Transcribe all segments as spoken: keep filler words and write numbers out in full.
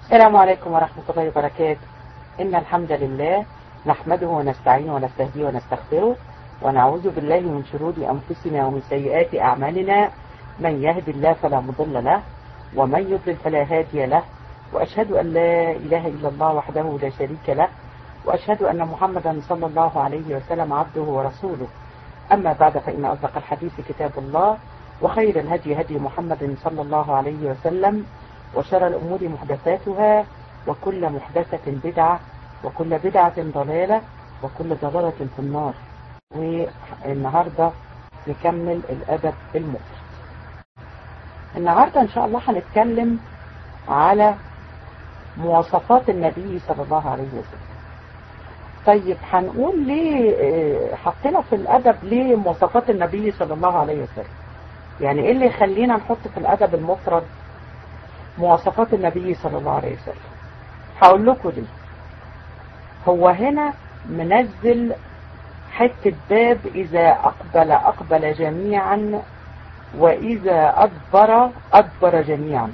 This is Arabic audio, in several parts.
السلام عليكم ورحمة الله وبركاته. إن الحمد لله نحمده ونستعينه ونستهديه ونستغفره ونعوذ بالله من شرور أنفسنا ومن سيئات أعمالنا. من يهد الله فلا مضل له ومن يضلل فلا هادي له، وأشهد أن لا إله إلا الله وحده لا شريك له، وأشهد أن محمدا صلى الله عليه وسلم عبده ورسوله. أما بعد، فإن أصدق الحديث كتاب الله، وخير الهدي هدي محمد صلى الله عليه وسلم، وشر الأمور محدثاتها، وكل محدثة بدعة، وكل بدعة ضلالة، وكل ضلالة في النار. والنهاردة نكمل الأدب المفرد. النهاردة إن شاء الله هنتكلم على مواصفات النبي صلى الله عليه وسلم. طيب هنقول ليه حطينا في الأدب ليه مواصفات النبي صلى الله عليه وسلم؟ يعني إيه اللي يخلينا نحط في الأدب المفرد مواصفات النبي صلى الله عليه وسلم؟ هقول لكم ليه. هو هنا منزل حتة باب: إذا أقبل أقبل جميعا، وإذا أدبر أدبر جميعا.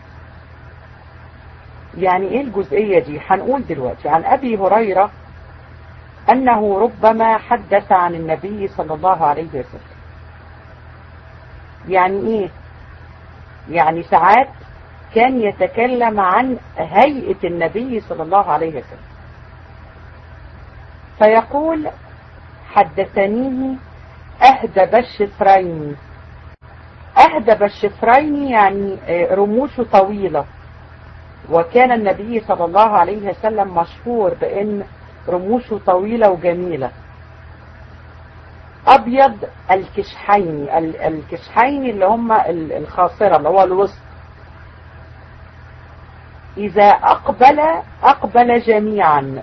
يعني إيه الجزئية دي؟ هنقول دلوقتي. عن أبي هريرة أنه ربما حدث عن النبي صلى الله عليه وسلم. يعني إيه؟ يعني ساعات كان يتكلم عن هيئة النبي صلى الله عليه وسلم، فيقول: حدثنيه أهدب الشفرين. أهدب الشفرين يعني رموشه طويلة، وكان النبي صلى الله عليه وسلم مشهور بأن رموشه طويلة وجميلة. أبيض الكشحين، الكشحين اللي هم الخاصرة اللي هو الوسط. إذا أقبل أقبل جميعا،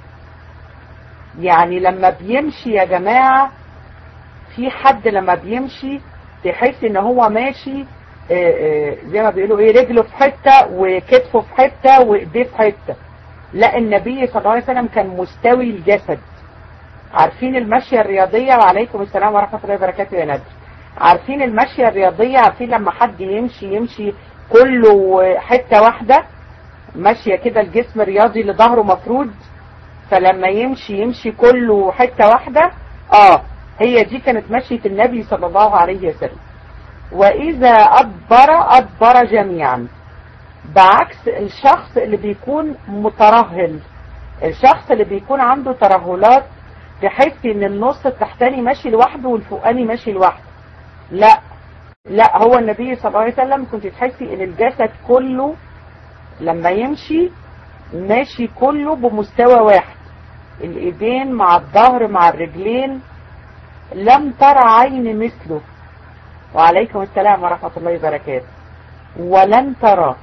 يعني لما بيمشي يا جماعة، في حد لما بيمشي تحس ان هو ماشي زي ما بيقولوا ايه، رجله في حتة وكتفه في حتة وايديه في حتة. لا، النبي صلى الله عليه وسلم كان مستوي الجسد. عارفين المشية الرياضية؟ وعليكم السلام ورحمة الله وبركاته يا ندر. عارفين المشية الرياضية؟ عارفين لما حد يمشي يمشي كله حتة واحدة، ماشية كده الجسم الرياضي اللي ظهره مفرود، فلما يمشي يمشي كله حتة واحدة. اه هي دي كانت مشية النبي صلى الله عليه وسلم. وإذا أدبر أدبر جميعا، بعكس الشخص اللي بيكون مترهل. الشخص اللي بيكون عنده ترهلات، تحس ان النص التحتاني ماشي لوحده والفوقاني ماشي لوحده. لا لا هو النبي صلى الله عليه وسلم كنت تحسي ان الجسد كله لما يمشي ماشي كله بمستوى واحد، الايدين مع الظهر مع الرجلين. لم ترى عين مثله. وعليكم السلام ورحمة الله وبركاته. ولن ترى،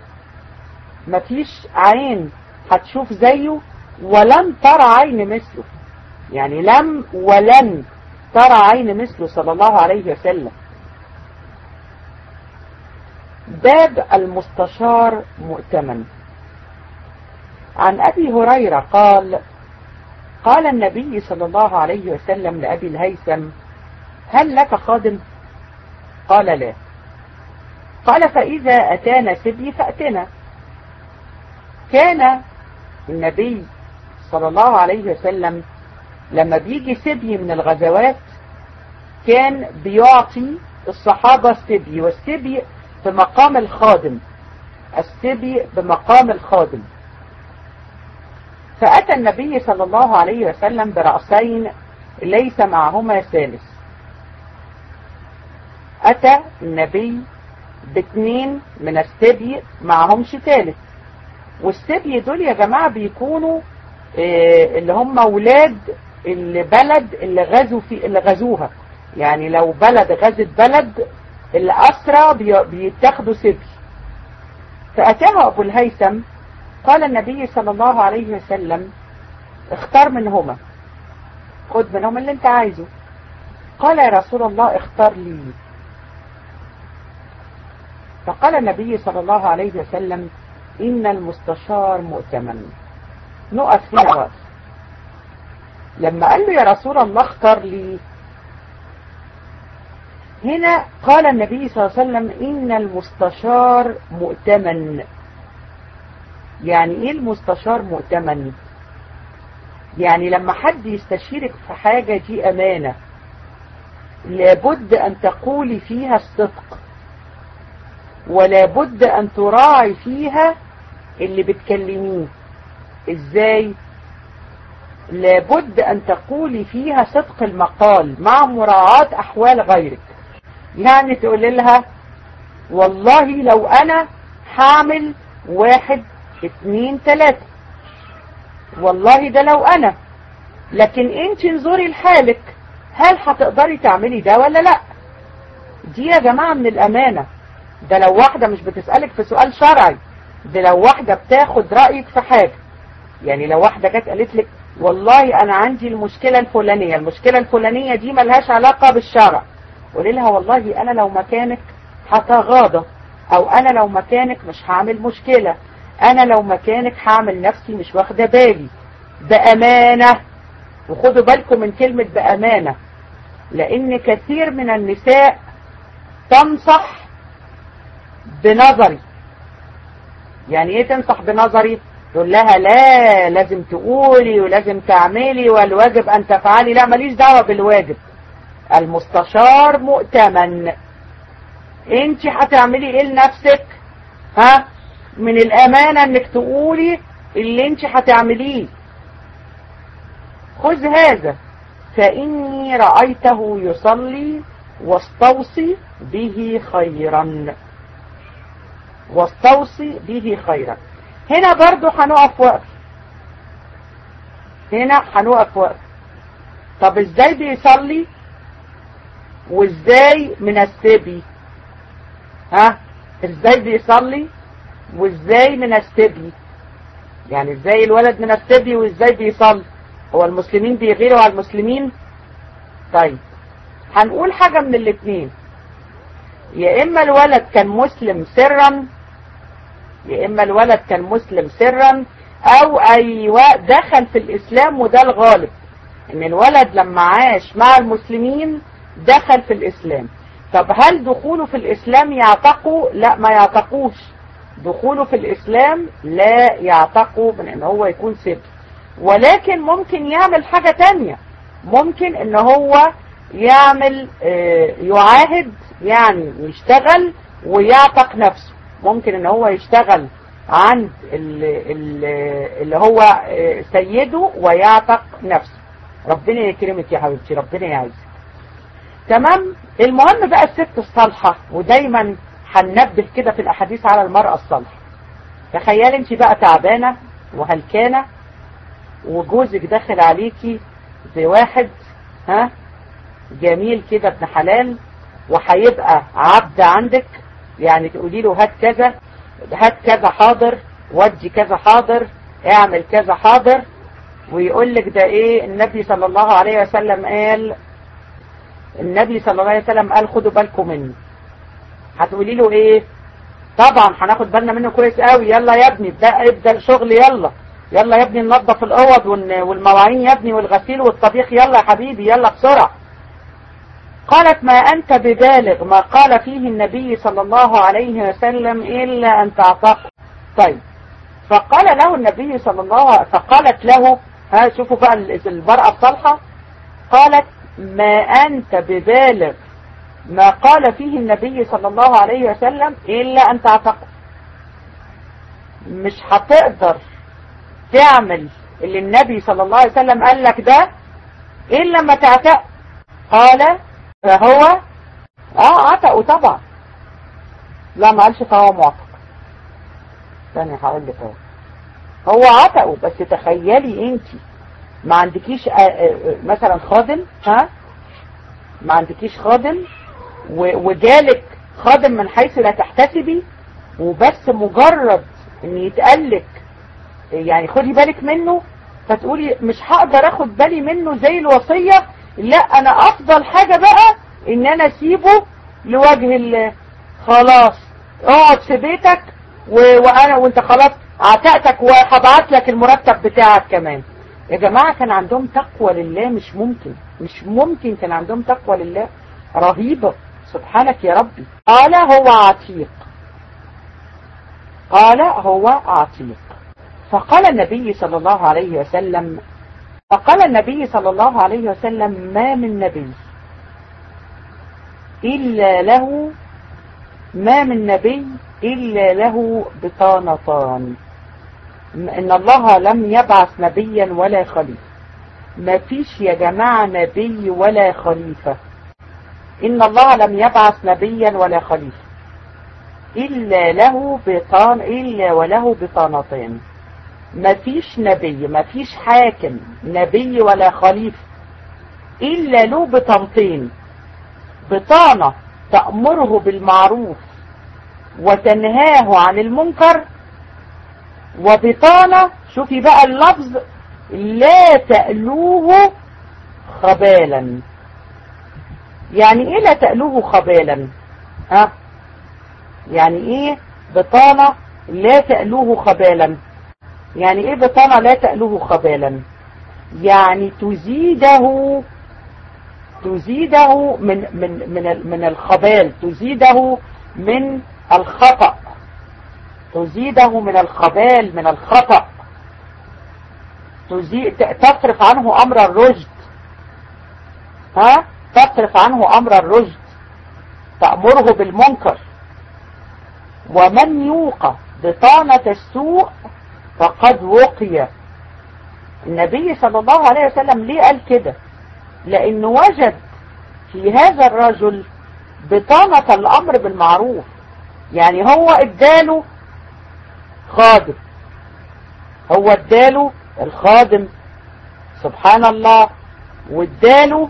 مفيش عين هتشوف زيه، ولن ترى عين مثله. يعني لم ولن ترى عين مثله صلى الله عليه وسلم. باب المستشار مؤتمن. عن أبي هريرة قال: قال النبي صلى الله عليه وسلم لأبي الهيثم: هل لك خادم؟ قال: لا. قال: فإذا أتانا سبي فأتنا. كان النبي صلى الله عليه وسلم لما بيجي سبي من الغزوات كان بيعطي الصحابة السبي، والسبي بمقام الخادم. السبي بمقام الخادم. فأتى النبي صلى الله عليه وسلم برأسين ليس معهما ثالث. أتى النبي باثنين من السبي معهمش ثالث. والسبي دول يا جماعة بيكونوا إيه اللي هم ولاد البلد اللي غزوا في اللي غزوها. يعني لو بلد غزت بلد، الأسرى بيتاخدوا سبي. فأتاه أبو الهيثم، قال النبي صلى الله عليه وسلم: اختار منهما، خد منهم اللي انت عايزه. قال: يا رسول الله اختار لي. فقال النبي صلى الله عليه وسلم: إن المستشار مؤتمن. نقف هنا وقف. لما قال له يا رسول الله اختار لي، هنا قال النبي صلى الله عليه وسلم: إن المستشار مؤتمن. يعني ايه المستشار مؤتمن؟ يعني لما حد يستشيرك في حاجة دي امانة، لابد ان تقولي فيها الصدق، ولابد ان تراعي فيها اللي بتكلميه. ازاي؟ لابد ان تقولي فيها صدق المقال مع مراعاة احوال غيرك. يعني تقول لها والله لو انا هعمل واحد اتنين تلاتة، والله ده لو انا، لكن انت انظري لحالك، هل هتقدري تعملي ده ولا لا؟ دي يا جماعة من الامانة. ده لو واحدة مش بتسألك في سؤال شرعي، ده لو واحدة بتاخد رأيك في حاجة. يعني لو واحدة جت قالت لك والله انا عندي المشكلة الفلانية، المشكلة الفلانية دي ملهاش علاقة بالشرع، قولي لها والله انا لو مكانك هتغاضى، او انا لو مكانك مش هعمل مشكلة، انا لو مكانك هعمل نفسي مش واخدة بالي، بأمانة. وخدوا بالكم من كلمة بأمانة، لان كثير من النساء تنصح بنظري. يعني ايه تنصح بنظري؟ تقول لها لا لازم تقولي ولازم تعملي والواجب ان تفعلي. لا، ماليش دعوة بالواجب. المستشار مؤتمن. انت هتعملي ايه لنفسك؟ ها؟ من الامانة انك تقولي اللي انت هتعمليه. خذ هذا، فاني رأيته يصلي واستوصي به خيرا، واستوصي به خيرا. هنا برضو هنقف وقف، هنا هنقف وقف. طب ازاي بيصلي وازاي من السبي؟ ها؟ ازاي بيصلي وازاي من السبي؟ يعني ازاي الولد من السبي وازاي بيصلي؟ هو المسلمين بيغيروا على المسلمين؟ طيب هنقول حاجة من الاثنين، يا اما الولد كان مسلم سرا، يا اما الولد كان مسلم سرا، او ايوه دخل في الاسلام، وده الغالب ان الولد لما عاش مع المسلمين دخل في الاسلام. طب هل دخوله في الاسلام يعتقه؟ لا، ما يعتقوش. دخوله في الاسلام لا يعتقه من ان هو يكون سبي، ولكن ممكن يعمل حاجة تانية. ممكن ان هو يعمل يعاهد، يعني يشتغل ويعتق نفسه. ممكن ان هو يشتغل عند اللي هو سيده ويعتق نفسه. ربنا يكرمك يا حبيبتي، ربنا يعزك. تمام. المهم بقى الست الصالحة، ودايما هننبه كده في الاحاديث على المرأة الصالحة. تخيل انت بقى تعبانة وهلكانة، وجوزك داخل عليكي بواحد ها جميل كده ابن حلال، وهيبقى عبد عندك. يعني تقولي له هات كذا، هات كذا حاضر، ودي كذا حاضر، اعمل كذا حاضر، ويقول لك ده ايه؟ النبي صلى الله عليه وسلم قال، النبي صلى الله عليه وسلم قال خدوا بالكم مني. هتقولي له ايه؟ طبعا هناخد بالنا منه كويس قوي. يلا يا ابني ابدا ابدا الشغل، يلا يلا يا ابني ننظف الاوض والمواعين يا ابني والغسيل والطبيخ، يلا يا حبيبي يلا بسرعه. قالت ما أنت ببالغ ما قال فيه النبي صلى الله عليه وسلم إلا أن تعتق. طيب، فقال له النبي صلى الله عليه وسلم، فقالت له، ها شوفوا بقى المرأة الصالحة، قالت ما أنت ببالغ ما قال فيه النبي صلى الله عليه وسلم إلا أن تعتق. مش هتقدر تعمل اللي النبي صلى الله عليه وسلم قال لك ده إلا لما تعتق. قال فهو اه عتقوا طبعا. لا ما قالش فهو معتق، ثانية هقول لك اهو. هو عتقوا، بس تخيلي انت ما عندكيش مثلا خادم، ها ما عندكيش خادم وجالك خادم من حيث لا تحتسبي، وبس مجرد ان يتقالك يعني خدي بالك منه، فتقولي مش هقدر اخد بالي منه زي الوصية، لا انا افضل حاجة بقى ان انا اسيبه لوجه الله. خلاص اقعد في بيتك و... وانا وانت خلاص عتقتك، وهبعت لك المرتب بتاعك كمان. يا جماعة كان عندهم تقوى لله، مش ممكن مش ممكن كان عندهم تقوى لله رهيبة. سبحانك يا ربي. قال هو عتيق، قال هو عتيق. فقال النبي صلى الله عليه وسلم فقال النبي صلى الله عليه وسلم ما من نبي إلا له ما من نبي إلا له بطانتان. إن الله لم يبعث نبيا ولا خليفة. ما فيش يا جماعة نبي ولا خليفة. إن الله لم يبعث نبيا ولا خليفة إلا له بطان إلا وله بطانتين. ما فيش نبي، ما فيش حاكم نبي ولا خليفة إلا له بطانتين. بطانة تأمره بالمعروف وتنهاه عن المنكر، وبطانة شوفي بقى اللفظ لا تألوه خبالا. يعني ايه لا تألوه خبالا؟ ها يعني ايه بطانة لا تألوه خبالا؟ يعني ايه بطانة لا تألوه خبالا؟ يعني تزيده تزيده من من من من الخبال، تزيده من الخطأ، تزيده من الخبال من الخطأ، تزيد تصرف عنه أمر الرشد. ها تصرف عنه أمر الرشد، تأمره بالمنكر. ومن يوقى بطانة السوء فقد وقي. النبي صلى الله عليه وسلم ليه قال كده؟ لأنه وجد في هذا الرجل بطانة الأمر بالمعروف. يعني هو اداله خادم، هو اداله الخادم سبحان الله، واداله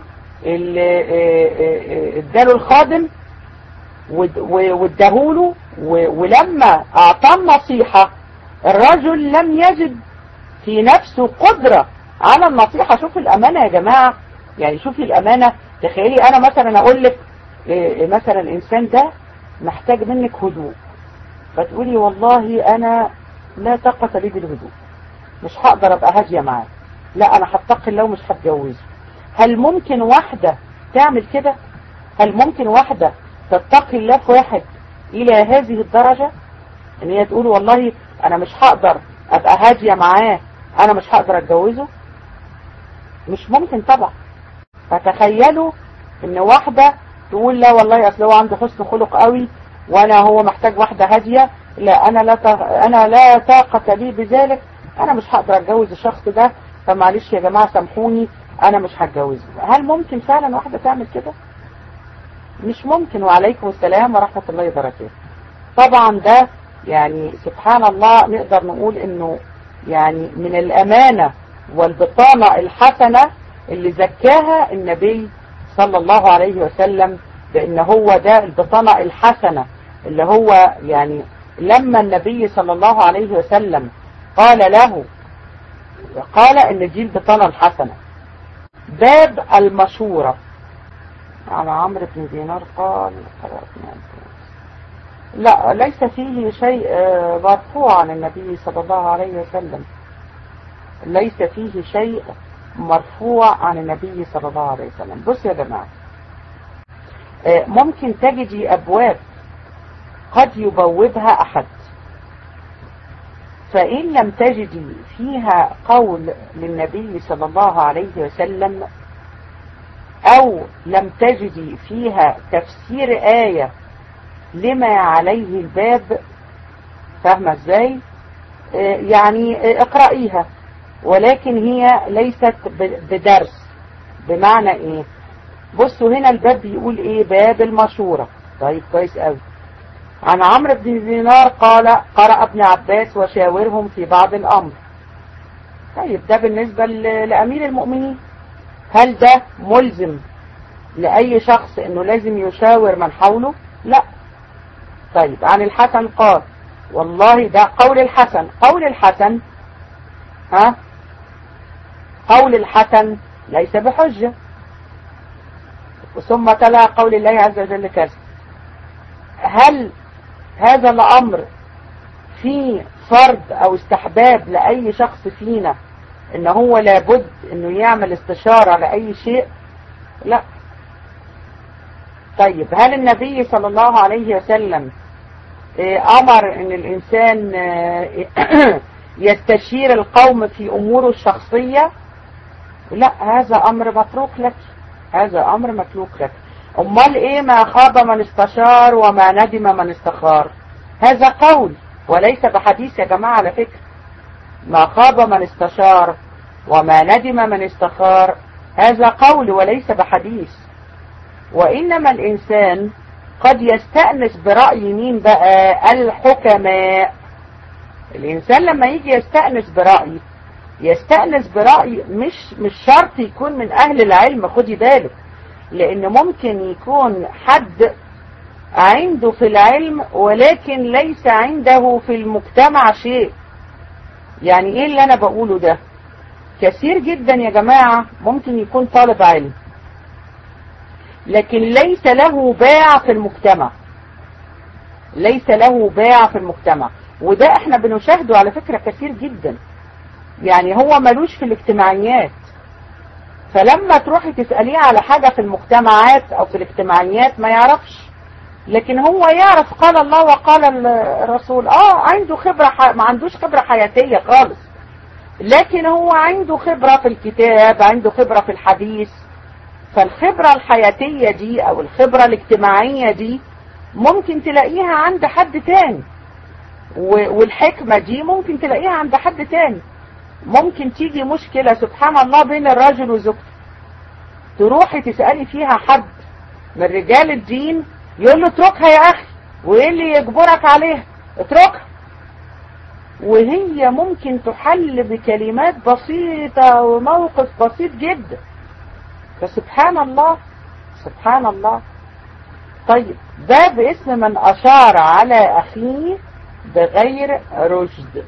اداله الخادم واداهوله، ولما اعطاه النصيحة الرجل لم يجد في نفسه قدرة على النصيحة. شوف الأمانة يا جماعة، يعني شوفي الأمانة. تخيلي أنا مثلا أقول لك مثلا الإنسان ده محتاج منك هدوء، فتقولي والله أنا لا طاقة لي بالهدوء، مش هقدر أبقى هادية معاه، لا أنا هتقي الله ومش هتجوزه. هل ممكن واحدة تعمل كده؟ هل ممكن واحدة تتقي الله في واحد إلى هذه الدرجة إن هي تقول والله أنا مش هقدر أبقى هادية معاه، أنا مش هقدر أتجوزه؟ مش ممكن طبعا. فتخيلوا إن واحدة تقول لا والله أصل هو عنده حسن خلق قوي وأنا هو محتاج واحدة هادية، لا أنا لا أنا لا طاقة لي بذلك، أنا مش هقدر أتجوز الشخص ده، فمعلش يا جماعة سامحوني أنا مش هتجوزه. هل ممكن فعلا واحدة تعمل كده؟ مش ممكن. وعليكم السلام ورحمة الله وبركاته. طبعا ده يعني سبحان الله نقدر نقول إنه يعني من الأمانة والبطانة الحسنة اللي زكاها النبي صلى الله عليه وسلم، بأن هو ده البطانة الحسنة اللي هو يعني لما النبي صلى الله عليه وسلم قال له قال ان دي البطانة الحسنة. باب المشورة. على عمرو بن دينار قال لا ليس فيه شيء مرفوع عن النبي صلى الله عليه وسلم، ليس فيه شيء مرفوع عن النبي صلى الله عليه وسلم. بص يا جماعة، ممكن تجدي أبواب قد يبوبها أحد، فإن لم تجدي فيها قول للنبي صلى الله عليه وسلم أو لم تجدي فيها تفسير آية لما عليه الباب، فاهمة ازاي؟ يعني اقرأيها، ولكن هي ليست بدرس. بمعنى ايه؟ بصوا هنا الباب بيقول ايه؟ باب المشورة. طيب كويس قوي. عن عمرو بن دينار قال قرأ ابن عباس وشاورهم في بعض الأمر. طيب ده بالنسبة لأمير المؤمنين. هل ده ملزم لأي شخص انه لازم يشاور من حوله؟ لا. طيب عن الحسن قال، والله ده قول الحسن، قول الحسن ها قول الحسن ليس بحجة. ثم تلا قول الله عز وجل كذا. هل هذا الأمر فيه فرض أو استحباب لأي شخص فينا إن هو لابد إنه يعمل استشارة لأي شيء؟ لا. طيب هل النبي صلى الله عليه وسلم أمر إن الإنسان يستشير القوم في أموره الشخصية، لا، هذا أمر متروك لك، هذا أمر متروك لك. أمال إيه ما خاب من استشار وما ندم من استخار؟ هذا قول وليس بحديث يا جماعة على فكرة. ما خاب من استشار وما ندم من استخار هذا قول وليس بحديث. وإنما الإنسان قد يستأنس برأي مين بقى؟ الحكماء. الإنسان لما يجي يستأنس برأي يستأنس برأي مش مش شرط يكون من أهل العلم، خدي بالك، لأن ممكن يكون حد عنده في العلم ولكن ليس عنده في المجتمع شيء. يعني إيه اللي أنا بقوله ده؟ كثير جدا يا جماعة ممكن يكون طالب علم لكن ليس له باع في المجتمع، ليس له باع في المجتمع، وده احنا بنشاهده على فكرة كثير جدا. يعني هو ملوش في الاجتماعيات، فلما تروحي تسأليه على حاجة في المجتمعات او في الاجتماعيات ما يعرفش، لكن هو يعرف قال الله وقال الرسول. اه عنده خبرة ح... ما عندوش خبرة حياتية خالص، لكن هو عنده خبرة في الكتاب، عنده خبرة في الحديث. فالخبرة الحياتية دي او الخبرة الاجتماعية دي ممكن تلاقيها عند حد تاني، والحكمة دي ممكن تلاقيها عند حد تاني. ممكن تيجي مشكلة سبحان الله بين الرجل وزوجته، تروحي تسألي فيها حد من رجال الدين يقول له اتركها يا اخي، وايه اللي يجبرك عليها؟ اتركها. وهي ممكن تحل بكلمات بسيطة وموقف بسيط جدا. فسبحان الله سبحان الله. طيب ده باسم من أشار على أخيه بغير رشد.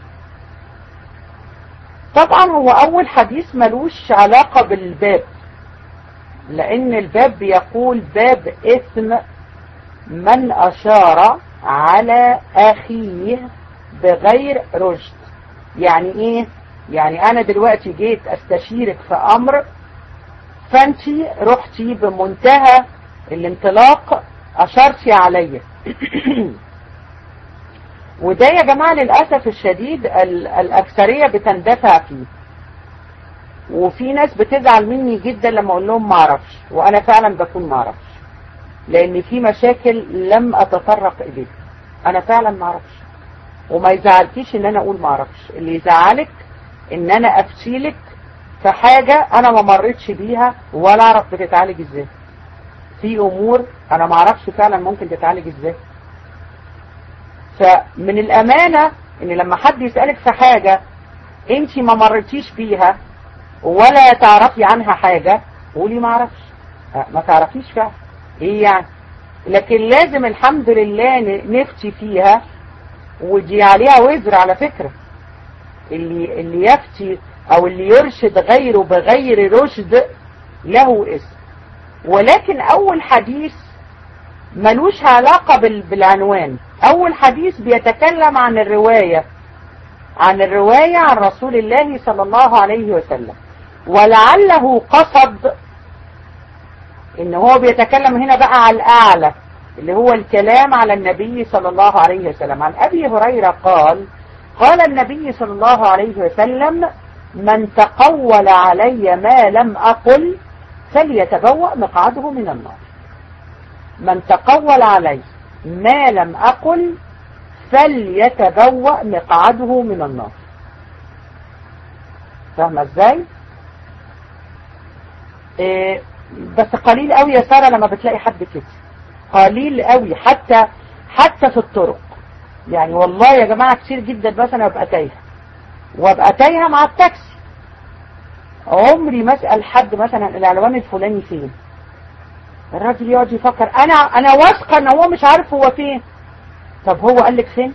طبعا هو أول حديث ملوش علاقة بالباب، لأن الباب بيقول باب اسم من أشار على أخيه بغير رشد. يعني إيه؟ يعني أنا دلوقتي جيت أستشيرك في أمر، فأنتي رحتي بمنتهى الانطلاق أشرتي عليا. وده يا جماعة للأسف الشديد الأكثرية بتندفع فيه، وفي ناس بتزعل مني جدا لما أقول لهم معرفش، وأنا فعلا بكون معرفش، لأن في مشاكل لم أتطرق إليه. أنا فعلا معرفش، وما يزعلكيش إن أنا أقول معرفش. اللي يزعلك إن أنا أفتيلك في حاجة أنا ما مرتش بيها ولا أعرف بتتعالج إزاي. في أمور أنا معرفش فعلا ممكن تتعالج إزاي. فمن الأمانة إن لما حد يسألك في حاجة أنت ما مرتيش بيها ولا تعرفي عنها حاجة، قولي ما اعرفش، ما تعرفيش فعلا ايه يعني. لكن لازم الحمد لله نفتي فيها، ودي عليها وزر على فكرة. اللي اللي يفتي او اللي يرشد غيره بغير رشد له اسم. ولكن اول حديث ملوش علاقة بالعنوان. اول حديث بيتكلم عن الرواية عن الرواية عن رسول الله صلى الله عليه وسلم، ولعله قصد ان هو بيتكلم هنا بقى على الاعلى اللي هو الكلام على النبي صلى الله عليه وسلم. عن ابي هريرة قال قال النبي صلى الله عليه وسلم: من تقول علي ما لم اقل فليتبوأ مقعده من النار. من تقول علي ما لم اقل فليتبوأ مقعده من النار. فاهمة ازاي؟ إيه بس قليل قوي يا سارة لما بتلاقي حد كده، قليل قوي، حتى حتى في الطرق. يعني والله يا جماعة كتير جدا مثلا ابقى تايهة وابقى تايهة مع التاكسي، عمري ما اسأل حد مثلا العنوان الفلاني فين. الراجل يقعد يفكر، انا انا واثقة ان هو مش عارف هو فين. طب هو قال لك فين؟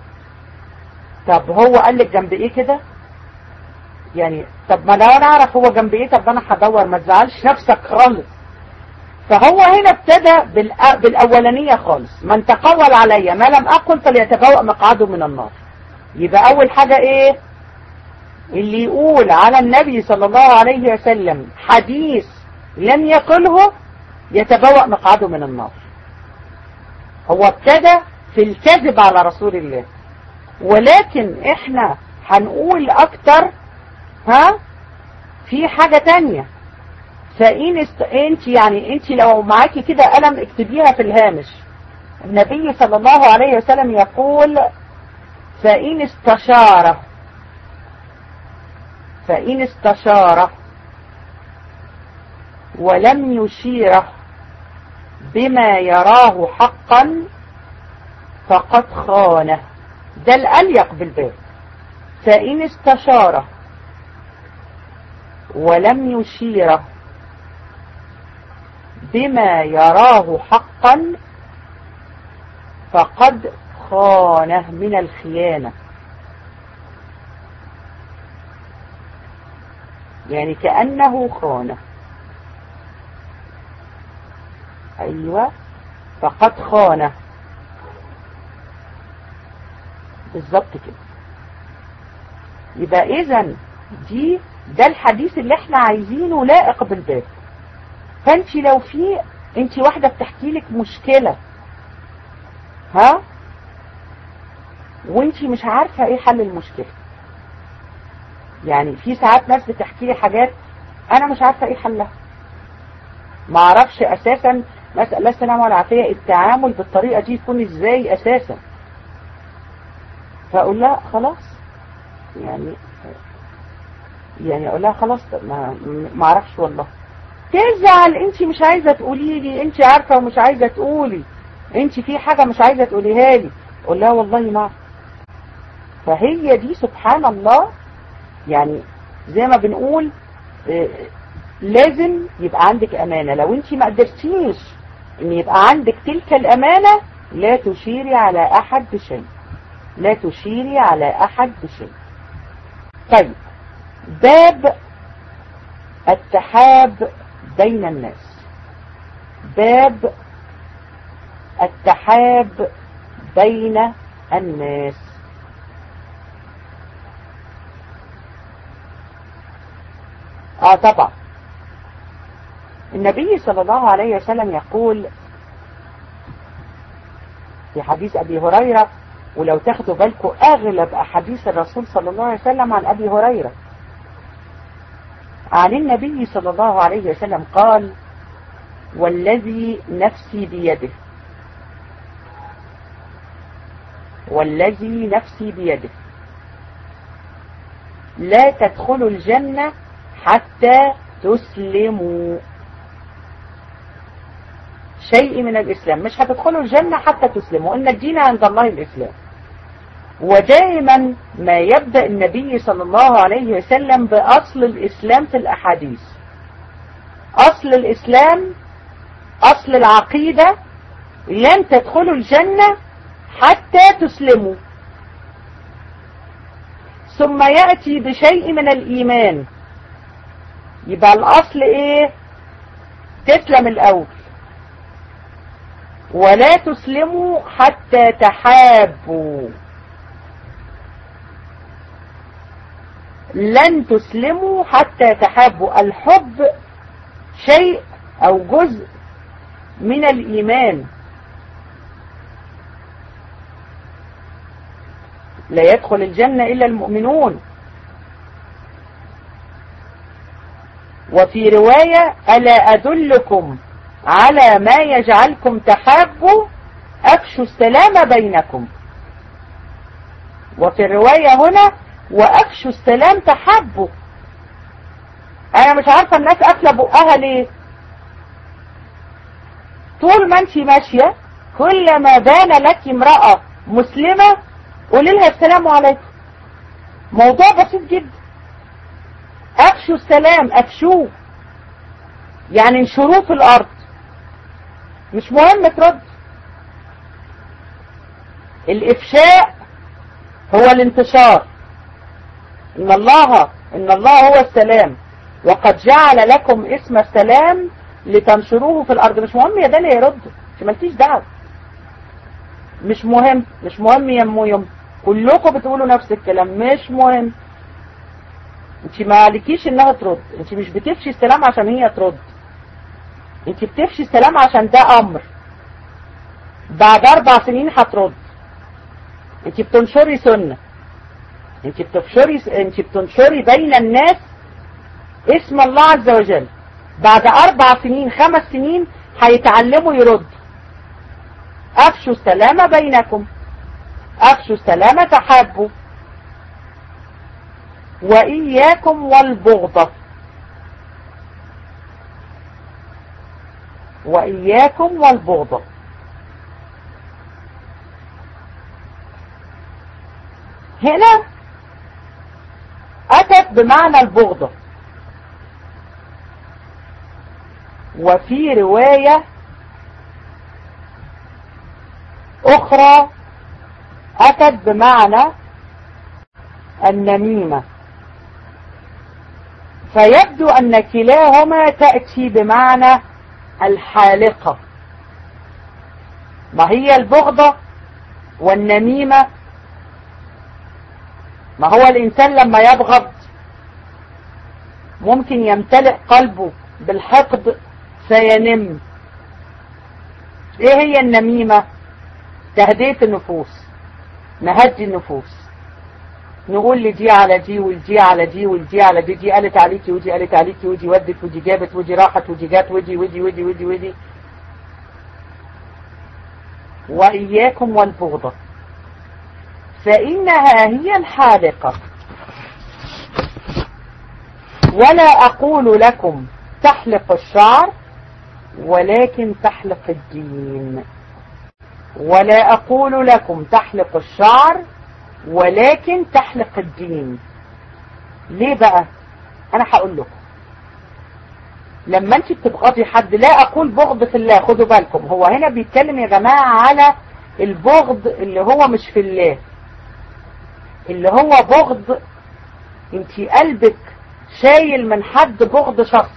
طب هو قال لك جنب ايه كده؟ يعني طب ما لو انا اعرف هو جنب ايه طب انا هدور، ما تزعلش نفسك خالص. فهو هنا ابتدى بالاولانيه خالص: من تقول علي ما لم اقل فليتبوأ مقعده من النار. يبقى اول حاجه ايه؟ اللي يقول على النبي صلى الله عليه وسلم حديث لم يقله يتبوأ مقعده من النار. هو ابتدى في الكذب على رسول الله. ولكن احنا هنقول اكتر. ها في حاجة تانية، فإن است... انت يعني انت لو معاكي كده قلم اكتبيها في الهامش. النبي صلى الله عليه وسلم يقول فإن استشار فإن استشار ولم يشيره بما يراه حقا فقد خانه. ده الأليق بالباب. فإن استشاره ولم يشيره بما يراه حقا فقد خانه، من الخيانة. يعني كأنه خانه. أيوة، فقد خانه بالظبط كده. يبقى إذن دي ده الحديث اللي احنا عايزينه لائق بالباب. فانت لو في انت واحدة بتحكي لك مشكلة، ها، وانت مش عارفة ايه حل المشكلة. يعني في ساعات ناس بتحكي لي حاجات انا مش عارفة ايه حلها، ما اعرفش اساسا، نسأل الله السلامة والعافية، التعامل بالطريقة دي يكون ازاي اساسا. فاقول لها خلاص، يعني يعني اقول لها خلاص ما ما اعرفش والله. تزعل، انت مش عايزة تقولي لي، انت عارفة ومش عايزة تقولي، انت في حاجة مش عايزة تقوليها لي. اقول لها والله ما اعرف. فهي دي سبحان الله، يعني زي ما بنقول لازم يبقى عندك امانة. لو انت ما قدرتيش ان يبقى عندك تلك الامانة، لا تشيري على احد بشيء، لا تشيري على احد بشيء. طيب، باب التحاب بين الناس. باب التحاب بين الناس. اه طبعا النبي صلى الله عليه وسلم يقول في حديث ابي هريرة، ولو تاخدوا بالكم اغلب احاديث الرسول صلى الله عليه وسلم عن ابي هريرة، عن النبي صلى الله عليه وسلم قال والذي نفسي بيده، والذي نفسي بيده لا تدخلوا الجنة حتى تسلموا. شيء من الإسلام، مش هتدخلوا الجنة حتى تسلموا، إن الدين عند الله الإسلام. ودائما ما يبدأ النبي صلى الله عليه وسلم بأصل الإسلام في الأحاديث. أصل الإسلام، أصل العقيدة، لن تدخلوا الجنة حتى تسلموا. ثم يأتي بشيء من الإيمان. يبقى الأصل إيه؟ تسلم الأول. ولا تسلموا حتى تحابوا. لن تسلموا حتى تحابوا. الحب شيء أو جزء من الإيمان. لا يدخل الجنة إلا المؤمنون. وفي رواية ألا أدلكم على ما يجعلكم تحابوا أفشوا السلام بينكم. وفي الرواية هنا وأفشوا السلام تحابوا. أنا مش عارفة الناس قافلة بقها ليه. طول ما انت ماشية كلما بان لك امرأة مسلمة قولي لها السلام عليكم. موضوع بسيط جدا. أفشوا السلام، أفشوه يعني انشروه في الأرض. مش مهم ترد. الإفشاء هو الانتشار. إن الله إن الله هو السلام وقد جعل لكم اسم السلام لتنشروه في الأرض. مش مهم يا داني يرد، مش مالكيش دعوة. مش مهم مش مهم يا أمو يوم، كلكم بتقولوا نفس الكلام. مش مهم. انت ما عليكيش انها ترد. انت مش بتفشي السلام عشان هي ترد، انت بتفشي السلام عشان ده امر. بعد اربع سنين هترد. انت بتنشري سنة. انت بتنشري انت بتنشري بين الناس اسم الله عز وجل. بعد اربع سنين خمس سنين هيتعلموا يردوا. افشوا السلام بينكم، افشوا السلام تحابوا، واياكم والبغضة، واياكم والبغضة. هنا اتت بمعنى البغضة، وفي رواية اخرى اتت بمعنى النميمة. فيبدو ان كلاهما تأتي بمعنى الحالقة. ما هي البغضة والنميمة؟ ما هو الإنسان لما يبغض ممكن يمتلئ قلبه بالحقد فينم. ايه هي النميمة؟ تهدية النفوس، نهدي النفوس، نقول لدي على دي ولدي على دي ولدي على دي، دي قالت عليكي ودي قالت عليكي ودي ودت ودي جابت ودي راحت ودي جات ودي ودي ودي ودي ودي. وإياكم والبغضة فإنها هي الحالقة. ولا أقول لكم تحلق الشعر ولكن تحلق الدين. ولا أقول لكم تحلق الشعر ولكن تحلق الدين. ليه بقى؟ أنا هقول لكم. لما انت بتبغضي حد، لا أقول بغض في الله، خدوا بالكم، هو هنا بيتكلم يا جماعة على البغض اللي هو مش في الله، اللي هو بغض انت قلبك شايل من حد بغض شخص.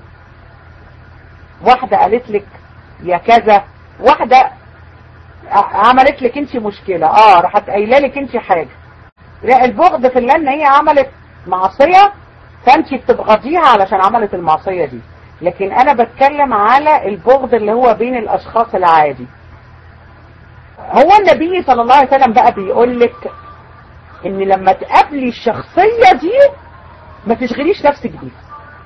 واحدة قالت لك يا كذا، واحدة عملت لك انت مشكلة، اه راحت قايله لك انت حاجة. لا، البغض في الله ان هي عملت معصية فانت بتبغضيها علشان عملت المعصية دي. لكن انا بتكلم على البغض اللي هو بين الاشخاص العادي. هو النبي صلى الله عليه وسلم بقى بيقول لك ان لما تقابلي الشخصية دي ما تشغليش نفسك بيها.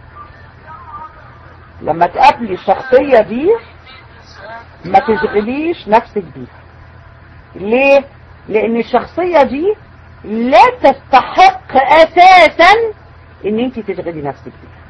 لما تقابلي الشخصية دي ما تشغليش نفسك بيها. ليه؟ لان الشخصية دي لا تستحق اساسا ان انت تشغلي نفسك بيها،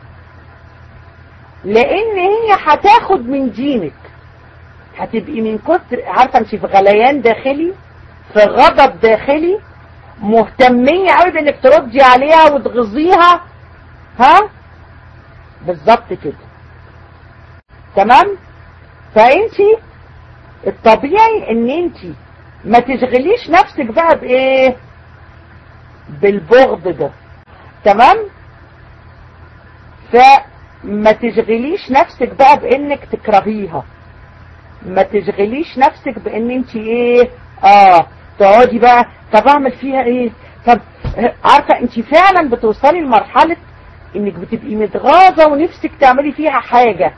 لان هي هتاخد من دينك. هتبقي من كتر، عارفة انت في غليان داخلي، في غضب داخلي، مهتمية قوي بانك تردي عليها وتغزيها. ها بالظبط كده، تمام. فانتي الطبيعي ان انتي ما تشغليش نفسك بقى بايه، بالبغض ده، تمام. فما تشغليش نفسك بقى بانك تكرهيها، ما تشغليش نفسك بان انتي ايه، اه تقعدي بقى طب اعمل فيها ايه. طب عارفة انتي فعلا بتوصلي لمرحلة انك بتبقي متغاظة ونفسك تعملي فيها حاجة.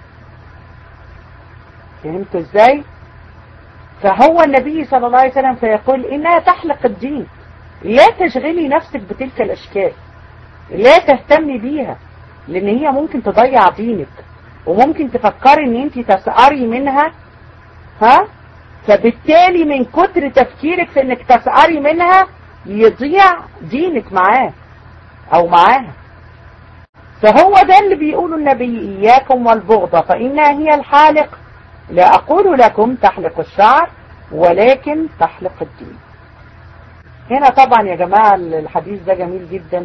فهمتوا ازاي؟ فهو النبي صلى الله عليه وسلم فيقول انها تحلق الدين. لا تشغلي نفسك بتلك الاشكال، لا تهتمي بيها، لان هي ممكن تضيع دينك، وممكن تفكري ان انت تسعري منها. ها فبالتالي من كتر تفكيرك في انك تسعري منها يضيع دينك معاه او معاها. فهو ده اللي بيقوله النبي، إياكم والبغضة فإنها هي الحالق. لا أقول لكم تحلق الشعر ولكن تحلق الدين. هنا طبعا يا جماعة الحديث ده جميل جدا،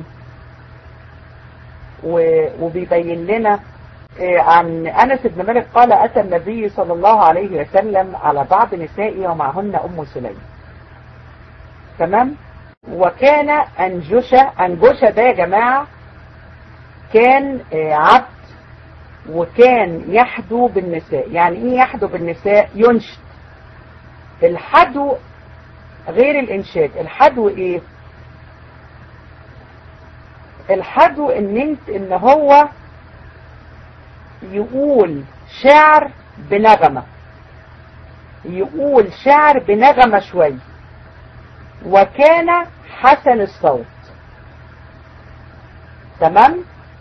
وبيبين لنا عن أنس بن مالك قال أتى النبي صلى الله عليه وسلم على بعض نسائه ومعهن أم سليم، تمام. وكان أنجشة، أنجشة ده يا جماعة كان عبد وكان يحدو بالنساء. يعني ايه يحدو بالنساء؟ ينشد. الحدو غير الانشاد. الحدو ايه؟ الحدو ان انت ان هو يقول شعر بنغمة، يقول شعر بنغمة شوي، وكان حسن الصوت. تمام.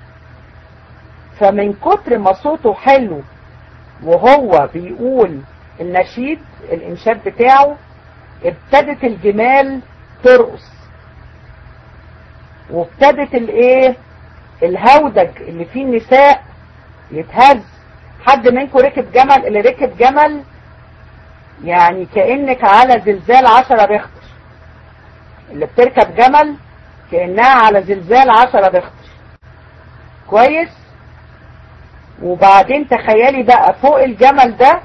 فمن كتر ما صوته حلو وهو بيقول النشيد الانشاد بتاعه، ابتدت الجمال ترقص، وابتدت الايه الهودج اللي فيه النساء يتهز. حد منكم ركب جمل؟ اللي ركب جمل يعني كأنك على زلزال عشرة ريختر. اللي بتركب جمل كأنها على زلزال عشرة ريختر. كويس. وبعدين تخيلي بقى فوق الجمل ده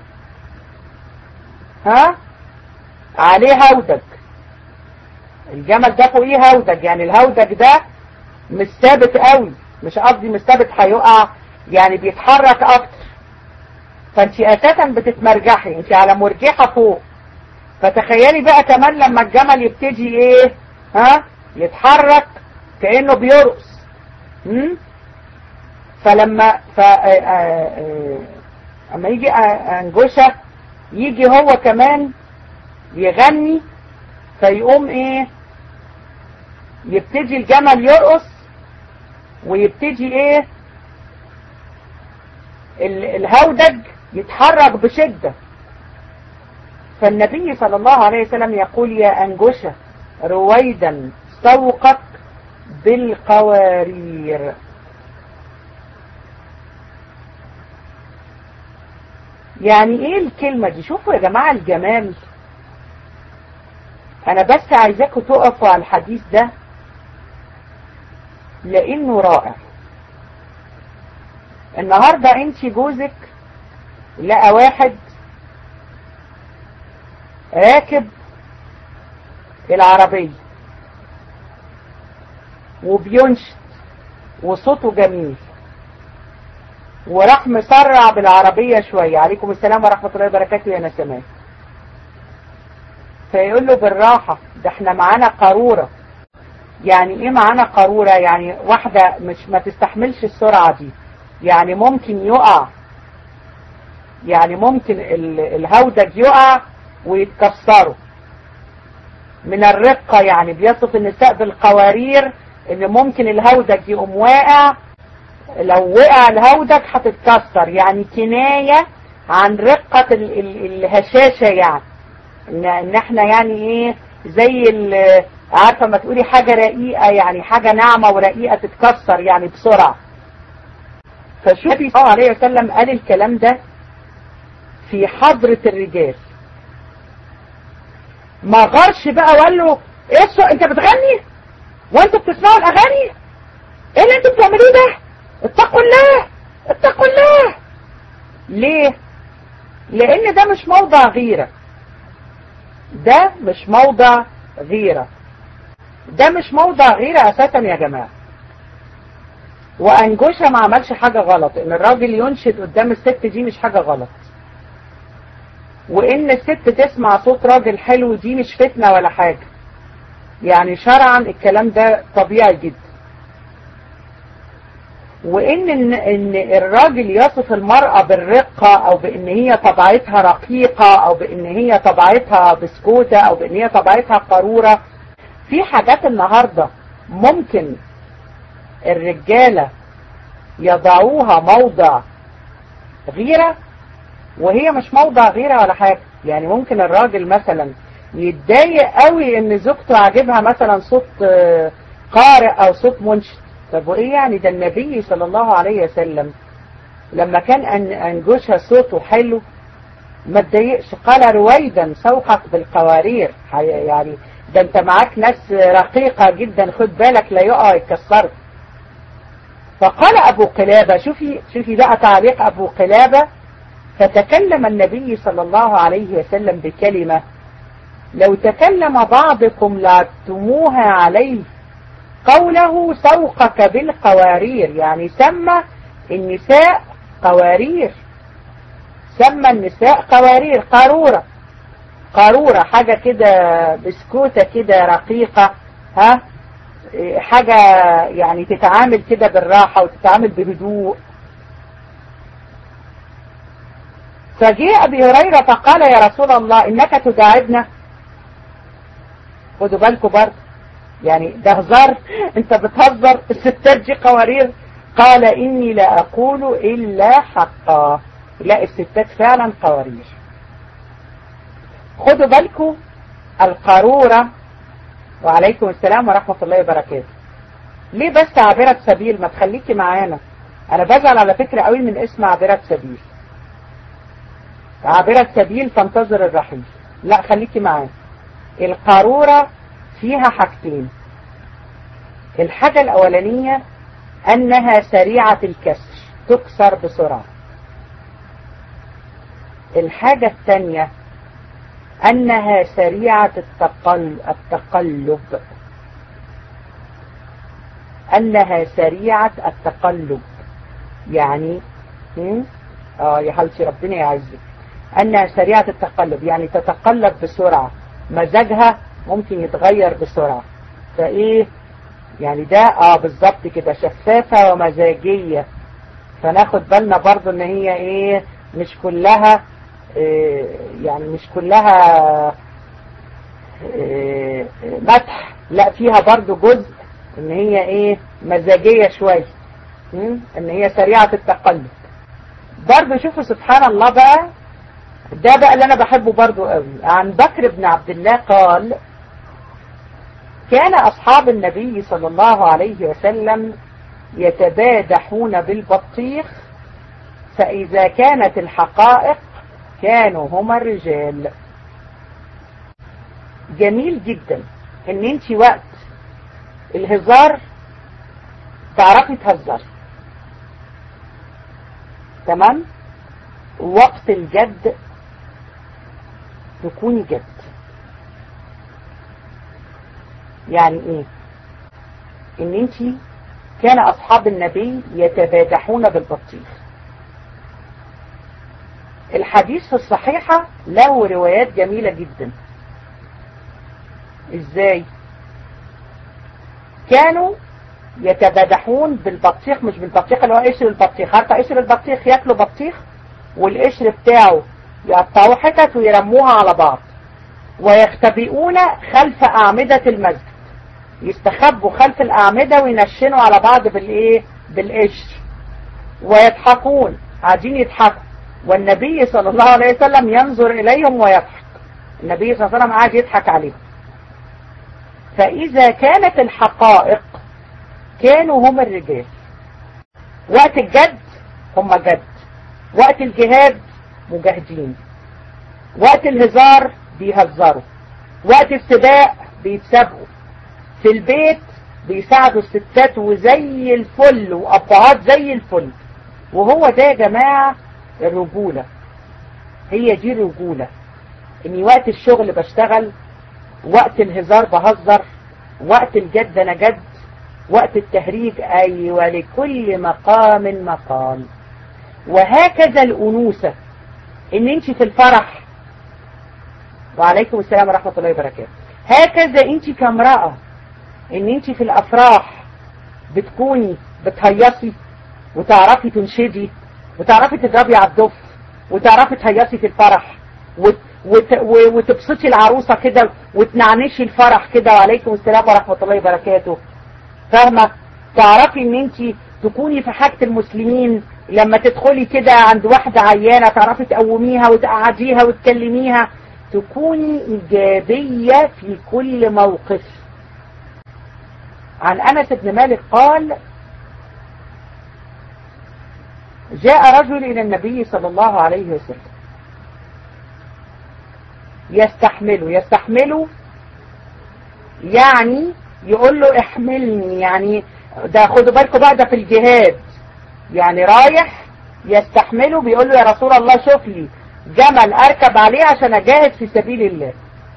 ها عليه هودج. الجمل ده فوقيه هودج، يعني الهودج ده مش ثابت قوي، مش قصدي مش ثابت هيقع، يعني بيتحرك اكتر. فانت اساسا بتتمرجحي، انت على مرجحة فوق. فتخيلي بقى كمان لما الجمل يبتدي ايه ها يتحرك كأنه بيرقص. امم فلما ف اما يجي انجوشة يجي هو كمان يغني، فيقوم ايه يبتدي الجمل يرقص، ويبتدي ايه الهودج يتحرك بشدة. فالنبي صلى الله عليه وسلم يقول: يا أنجشة رويدا سوقك بالقوارير. يعني ايه الكلمة دي؟ شوفوا يا جماعة الجمال. انا بس عايزاكم تقفوا على الحديث ده لانه رائع. النهاردة انت جوزك لقى واحد راكب العربية وبينشد وصوته جميل، وراح مسرع بالعربية شوية. عليكم السلام ورحمة الله وبركاته يا نسمات. فيقول له: بالراحة، ده احنا معانا قارورة. يعني ايه معانا قارورة؟ يعني واحدة مش ما تستحملش السرعة دي، يعني ممكن يقع، يعني ممكن الهودج يقع ويتكسروا من الرقة. يعني بيصف النساء بالقوارير ان ممكن الهودج يقوم واقع، لو وقع الهودج هتتكسر. يعني كناية عن رقة الهشاشة، يعني ان احنا يعني ايه زي عارفة ما تقولي حاجة رقيقة، يعني حاجة ناعمة ورقيقة تتكسر يعني بسرعة. فشوفي النبي صلى الله عليه وسلم قال الكلام ده في حضرة الرجال، ما غرش بقى وقال له: ايه انت بتغني وانت بتسمعوا الاغاني؟ ايه اللي انتوا بتعملوه ده؟ اتقوا الله اتقوا الله. ليه؟ لان ده مش موضع غيرة، ده مش موضع غيرة، ده مش موضع غيرة اساسا يا جماعة. وانجوشة ما عملش حاجة غلط. ان الراجل ينشد قدام الست دي مش حاجة غلط، وان الست تسمع صوت راجل حلو دي مش فتنة ولا حاجة. يعني شرعا الكلام ده طبيعي جدا. وان ان, إن الراجل يصف المرأة بالرقة، او بان هي طبيعتها رقيقة، او بان هي طبيعتها بسكوتة، او بان هي طبيعتها قارورة. في حاجات النهاردة ممكن الرجالة يضعوها موضع غيرة، وهي مش موضع غيرة ولا حاجة. يعني ممكن الراجل مثلا يتضايق قوي ان زوجته عاجبها مثلا صوت قارئ او صوت منشد. طب وايه يعني؟ ده النبي صلى الله عليه وسلم لما كان انجوشها صوته حلو ما تضايقش، قال: رويدا سوقك بالقوارير. يعني ده انت معاك ناس رقيقة جدا، خد بالك لا يقع يتكسر. فقال ابو قلابة، شوفي شوفي بقى تعليق ابو قلابة: فتكلم النبي صلى الله عليه وسلم بكلمة لو تكلم بعضكم لعبتموها عليه، قوله سوقك بالقوارير. يعني سمى النساء قوارير، سمى النساء قوارير، قارورة، قارورة حاجة كده بسكوتة كده رقيقة، ها حاجة يعني تتعامل كده بالراحة وتتعامل بهدوء. فجاء أبي هريرة فقال: يا رسول الله إنك تداعبنا. خدوا بالكم برضه، يعني ده هزار، انت بتهزر، الستات دي قوارير. قال اني لا اقول الا حقا، لا الستات فعلا قوارير. خدوا بالكم القارورة، وعليكم السلام ورحمة الله وبركاته. ليه بس عابرة سبيل؟ ما تخليكي معانا، انا بزعل على فكرة قوي من اسم عابرة سبيل. عابرة سبيل تنتظر الرحيل، لا خليكي معانا. القارورة فيها حاجتين، الحاجة الاولانية انها سريعة الكسر، تكسر بسرعة. الحاجة الثانية انها سريعة التقل... التقلب انها سريعة التقلب يعني اه يا حبيبتي ربنا يعزك، انها سريعة التقلب يعني تتقلب بسرعة، مزاجها ممكن يتغير بسرعة. فايه يعني ده اه بالظبط كده، شفافة ومزاجية. فناخد بالنا برضو ان هي ايه، مش كلها إيه يعني مش كلها إيه مدح، لا فيها برضو جزء ان هي ايه مزاجية شوية، ان هي سريعة التقلب. برضو شوفوا سبحان الله بقى، ده بقى اللي انا بحبه برضو قوي. عن بكر بن عبد الله قال: كان اصحاب النبي صلى الله عليه وسلم يتبادحون بالبطيخ، فاذا كانت الحقائق كانوا هما الرجال. جميل جدا ان انت وقت الهزار تعرفي تهزري، تمام، وقت الجد تكوني جد. يعني ايه؟ ان انت كان اصحاب النبي يتبادحون بالبطيخ. الحديث في الصحيحة له روايات جميلة جدا. ازاي؟ كانوا يتبادحون بالبطيخ، مش بالبطيخ اللي هو قشر البطيخ، عارفه قشر البطيخ، ياكلوا بطيخ والقشر بتاعه يقطعوه حتت ويرموها على بعض، ويختبئون خلف أعمدة المسجد، يستخبوا خلف الأعمدة وينشنوا على بعض بالايه بالقشر، ويضحكون، قاعدين يضحكوا، والنبي صلى الله عليه وسلم ينظر إليهم ويضحك. النبي صلى الله عليه وسلم قاعد يضحك عليهم. فإذا كانت الحقائق كانوا هم الرجال. وقت الجد هم جد، وقت الجهاد مجاهدين، وقت الهزار بيهزروا، وقت السباق بيتسابقوا، في البيت بيساعدوا الستات وزي الفل، وأبهات زي الفل. وهو ده يا جماعة الرجولة، هي دي الرجولة. اني وقت الشغل بشتغل، وقت الهزار بهزر، وقت الجد انا جد، وقت التهريج ايوه، لكل مقام مقام. وهكذا الانوثة، ان انت في الفرح، وعليكم السلام ورحمة الله وبركاته، هكذا انت كامرأة، ان انت في الافراح بتكوني بتهيصي وتعرفي تنشدي وتعرفي تضربي على الدف وتعرفي تهيصي في الفرح وت... وت... وتبسطي العروسة كده وتنعنشي الفرح كده، وعليكم السلام ورحمة الله وبركاته. فاهمة؟ تعرفي ان انت تكوني في حاجة المسلمين، لما تدخلي كده عند واحدة عيانة تعرفي تقوميها وتقعديها وتكلميها، تكوني إيجابية في كل موقف. عن أنس بن مالك قال: جاء رجل إلى النبي صلى الله عليه وسلم يستحمله، يستحمله يعني يقول له احملني، يعني ده خدوا بالكم بقى، ده في الجهاد، يعني رايح يستحمله، بيقول له يا رسول الله شوف لي جمل اركب عليه عشان اجاهد في سبيل الله.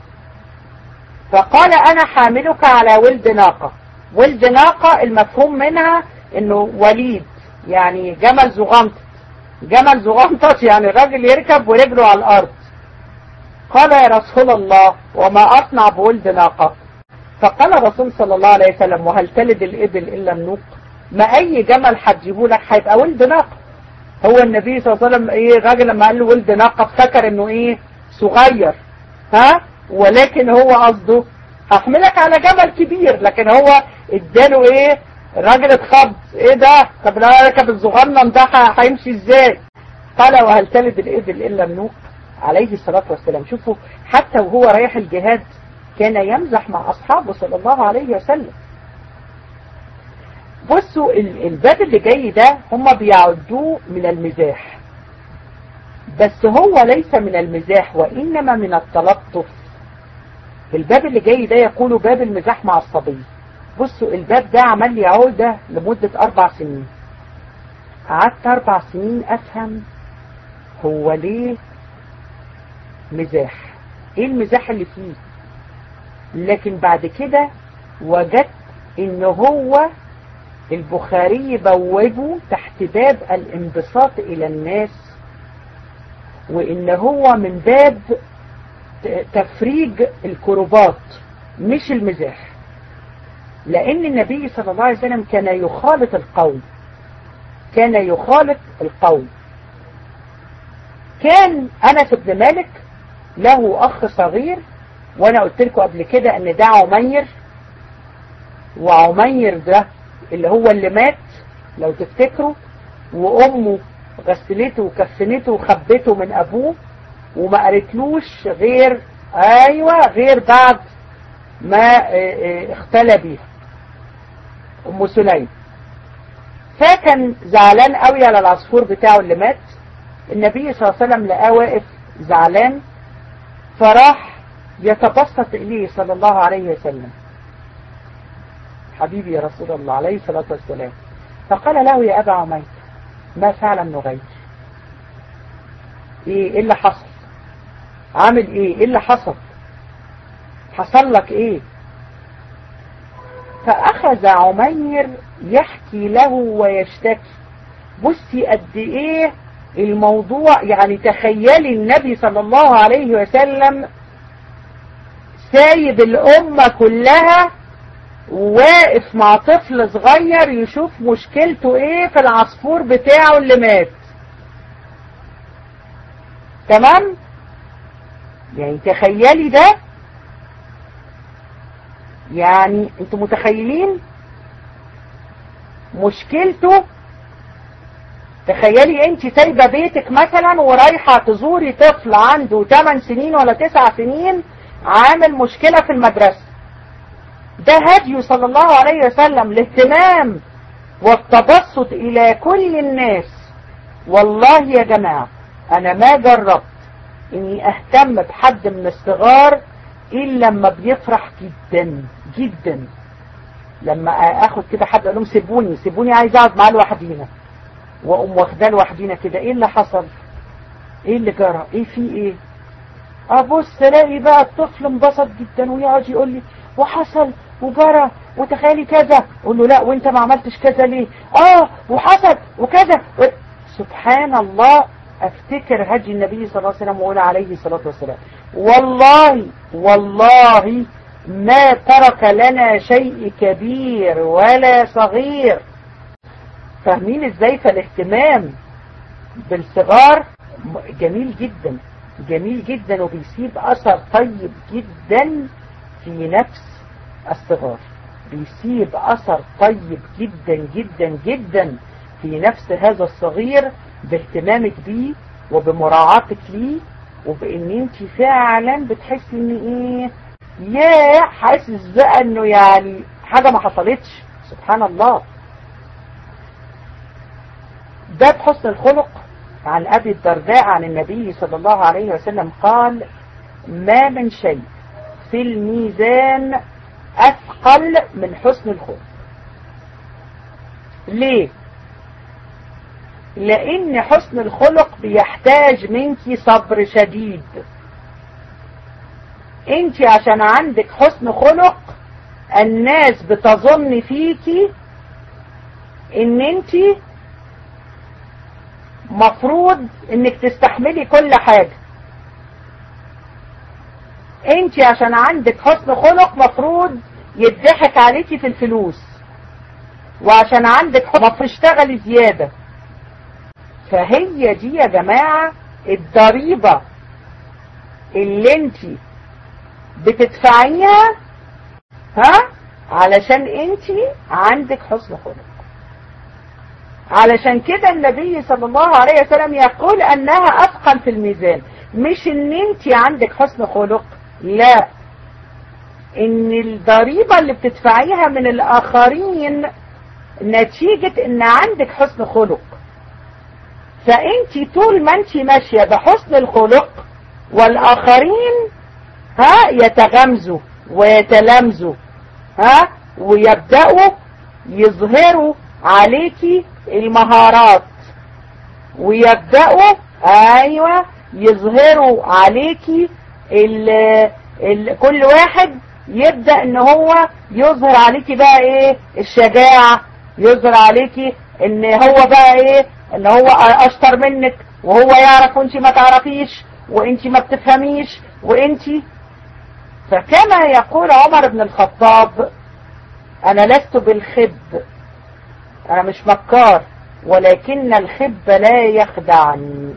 فقال انا حاملك على ولد ناقة. ولد ناقة المفهوم منها انه وليد، يعني جمل زغنطط، جمل زغنطط يعني الراجل يركب ورجله على الارض. قال يا رسول الله وما اصنع بولد ناقة؟ فقال الرسول صلى الله عليه وسلم: وهل تلد الابل الا النوق؟ ما اي جمل هتجيبه لك هيبقى ولد ناقة. هو النبي صلى الله عليه وسلم ايه، الراجل لما قال له ولد ناقة افتكر انه ايه صغير، ها، ولكن هو قصده احملك على جبل كبير، لكن هو اداله ايه؟ الراجل اتخض، ايه ده؟ طب لو ركب الصغنن ده هيمشي ازاي؟ قال وهل تلد الابل الا النوق؟ عليه الصلاة والسلام. شوفوا حتى وهو رايح الجهاد كان يمزح مع اصحابه صلى الله عليه وسلم. بصوا الباب اللي جاي ده هم بيعدوه من المزاح، بس هو ليس من المزاح وإنما من التلطف. الباب اللي جاي ده يقولوا باب المزاح مع الصبي. بصوا الباب ده عمل لي عودة لمدة أربع سنين. قعدت أربع سنين أفهم هو ليه مزاح، إيه المزاح اللي فيه. لكن بعد كده وجدت إن هو البخاري بوابه تحت باب الانبساط إلى الناس، وإن هو من باب تفريج الكربات مش المزاح. لأن النبي صلى الله عليه وسلم كان يخالط القوم، كان يخالط القوم. كان أنس بن مالك له أخ صغير، وأنا قلت لكم قبل كده أن ده عمير، وعمير ده اللي هو اللي مات لو تفتكروا، وأمه غسلته وكفنته وخبته من أبوه وما قالتلوش غير أيوة غير بعد ما اختلى بيها أم سليم. فكان زعلان قوي على العصفور بتاعه اللي مات. النبي صلى الله عليه وسلم لقاه واقف زعلان، فراح يتبسط إليه صلى الله عليه وسلم، حبيبي يا رسول الله عليه الصلاة والسلام. فقال له يا أبا عمير ما فعل النغير؟ ايه ايه اللي حصل؟ عامل ايه؟ ايه اللي حصل؟ حصل لك ايه؟ فأخذ عمير يحكي له ويشتكي. بصي قد ايه الموضوع، يعني تخيلي النبي صلى الله عليه وسلم سايب الأمة كلها وواقف مع طفل صغير يشوف مشكلته ايه في العصفور بتاعه اللي مات. تمام؟ يعني تخيلي ده، يعني انتوا متخيلين مشكلته. تخيلي انت سايبه بيتك مثلا ورايحه تزوري طفل عنده ثمان سنين ولا تسع سنين عامل مشكله في المدرسه. ده هدي صلى الله عليه وسلم، الاهتمام والتبسط الى كل الناس. والله يا جماعه انا ما جربت اني اهتم بحد من الصغار الا لما بيفرح جدا جدا. لما اخد كده حد اقول لهم سيبوني سيبوني عايز اقعد معاه لوحدينا، واقوم واخداه لوحدينا كده. ايه اللي حصل؟ ايه اللي جرى؟ ايه في ايه؟ ابص الاقي بقى الطفل انبسط جدا ويقعد يقول لي وحصل وجرى وتخيلي كذا. اقول له لا وانت ما عملتش كذا ليه؟ اه وحصل وكذا و... سبحان الله. افتكر هدي النبي صلى الله عليه وسلم وقول عليه الصلاة والسلام والله والله ما ترك لنا شيء كبير ولا صغير. فاهمين ازاي؟ فالاهتمام بالصغار جميل جدا جميل جدا، وبيسيب اثر طيب جدا في نفس الصغار، بيسيب اثر طيب جدا جدا جدا في نفس هذا الصغير، باهتمامك بيه وبمراعاتك ليه، وبان انت فعلا بتحسي ان ايه ياه حاسس بقى انه يعني حاجة ما حصلتش. سبحان الله. ده بحسن الخلق. عن ابي الدرداء عن النبي صلى الله عليه وسلم قال ما من شيء في الميزان اثقل من حسن الخلق. ليه؟ لان حسن الخلق بيحتاج منك صبر شديد. انت عشان عندك حسن خلق الناس بتظن فيكي ان انت مفروض انك تستحملي كل حاجة. انت عشان عندك حسن خلق مفروض يضحك عليكي في الفلوس، وعشان عندك حسن مفروض تشتغلي زيادة. فهي دي يا جماعة الضريبة اللي انت بتدفعيها ها علشان انت عندك حسن خلق. علشان كده النبي صلى الله عليه وسلم يقول انها اثقل في الميزان، مش ان انت عندك حسن خلق، لا، ان الضريبة اللي بتدفعيها من الاخرين نتيجة ان عندك حسن خلق. فانت طول ما انت ماشية بحسن الخلق والاخرين ها يتغمزوا ويتلمزوا ها ويبدأوا يظهروا عليكي المهارات، ويبدأوا ايوه يظهروا عليكي ال ال كل واحد يبدأ ان هو يظهر عليكي بقى ايه الشجاعة، يظهر عليكي ان هو بقى ايه ان هو اشطر منك وهو يعرف وانت ما تعرفيش وانت ما بتفهميش وانت. فكما يقول عمر بن الخطاب انا لست بالخب، انا مش مكار، ولكن الخب لا يخدعني،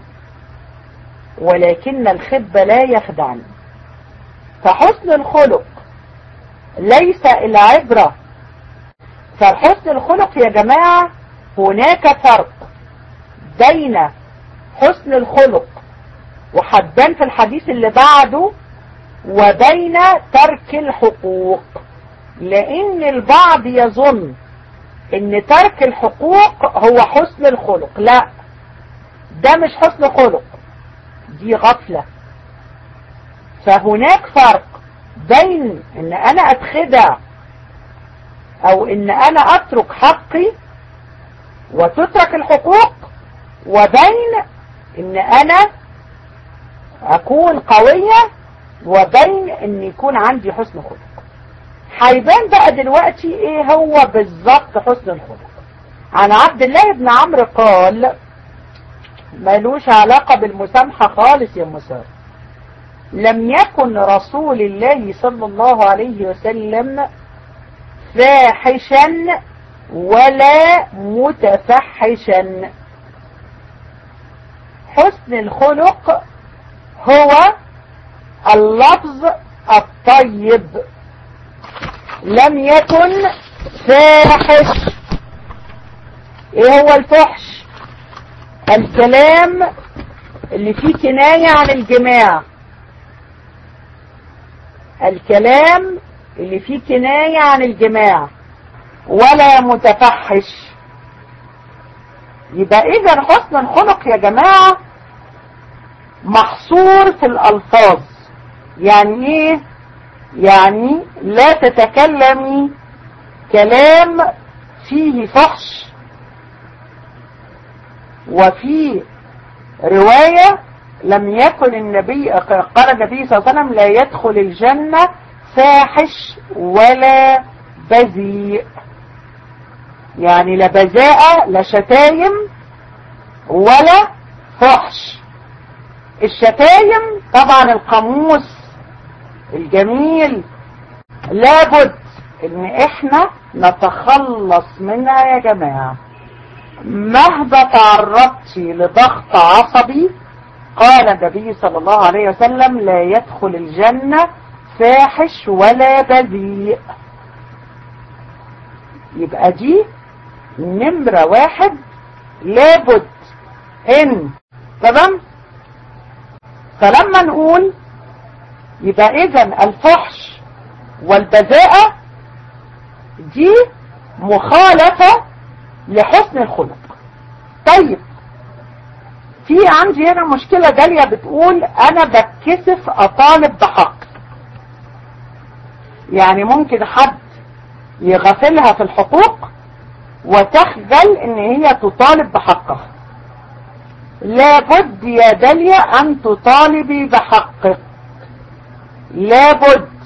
ولكن الخب لا يخدعني. فحسن الخلق ليس العبرة. فحسن الخلق يا جماعة هناك فرق بين حسن الخلق وحبان في الحديث اللي بعده وبين ترك الحقوق. لان البعض يظن ان ترك الحقوق هو حسن الخلق، لا، ده مش حسن خلق، دي غفلة. فهناك فرق بين ان انا اتخدع او ان انا اترك حقي وتترك الحقوق، وبين ان انا اكون قوية، وبين ان يكون عندي حسن خلق. هيبان بقى دلوقتي ايه هو بالظبط حسن الخلق. عن عبد الله بن عمرو قال، ملوش علاقة بالمسامحة خالص يا مسار، لم يكن رسول الله صلى الله عليه وسلم فاحشا ولا متفحشا. حسن الخلق هو اللفظ الطيب، لم يكن فاحش. ايه هو الفحش؟ الكلام اللي فيه كناية عن الجماع، الكلام اللي فيه كناية عن الجماع، ولا متفحش. يبقى اذا حسن الخلق يا جماعة محصور في الألفاظ. يعني ايه؟ يعني لا تتكلمي كلام فيه فحش. وفي رواية لم يكن النبي قال النبي صلى الله عليه وسلم لا يدخل الجنة فاحش ولا بذيء. يعني لا بذاءة لا شتايم ولا فحش. الشتايم طبعا القاموس الجميل لابد ان احنا نتخلص منها يا جماعة. مهما تعرضت لضغط عصبي قال النبي صلى الله عليه وسلم لا يدخل الجنة فاحش ولا بذيء. يبقى دي نمرة واحد لابد ان تمام. فلما نقول يبقى اذن الفحش والبذاءة دي مخالفة لحسن الخلق. طيب في عندي هنا مشكلة جالية بتقول انا بتكسف اطالب بحق. يعني ممكن حد يغفلها في الحقوق وتخجل ان هي تطالب بحقها. لابد يا داليا ان تطالبي بحقك، لابد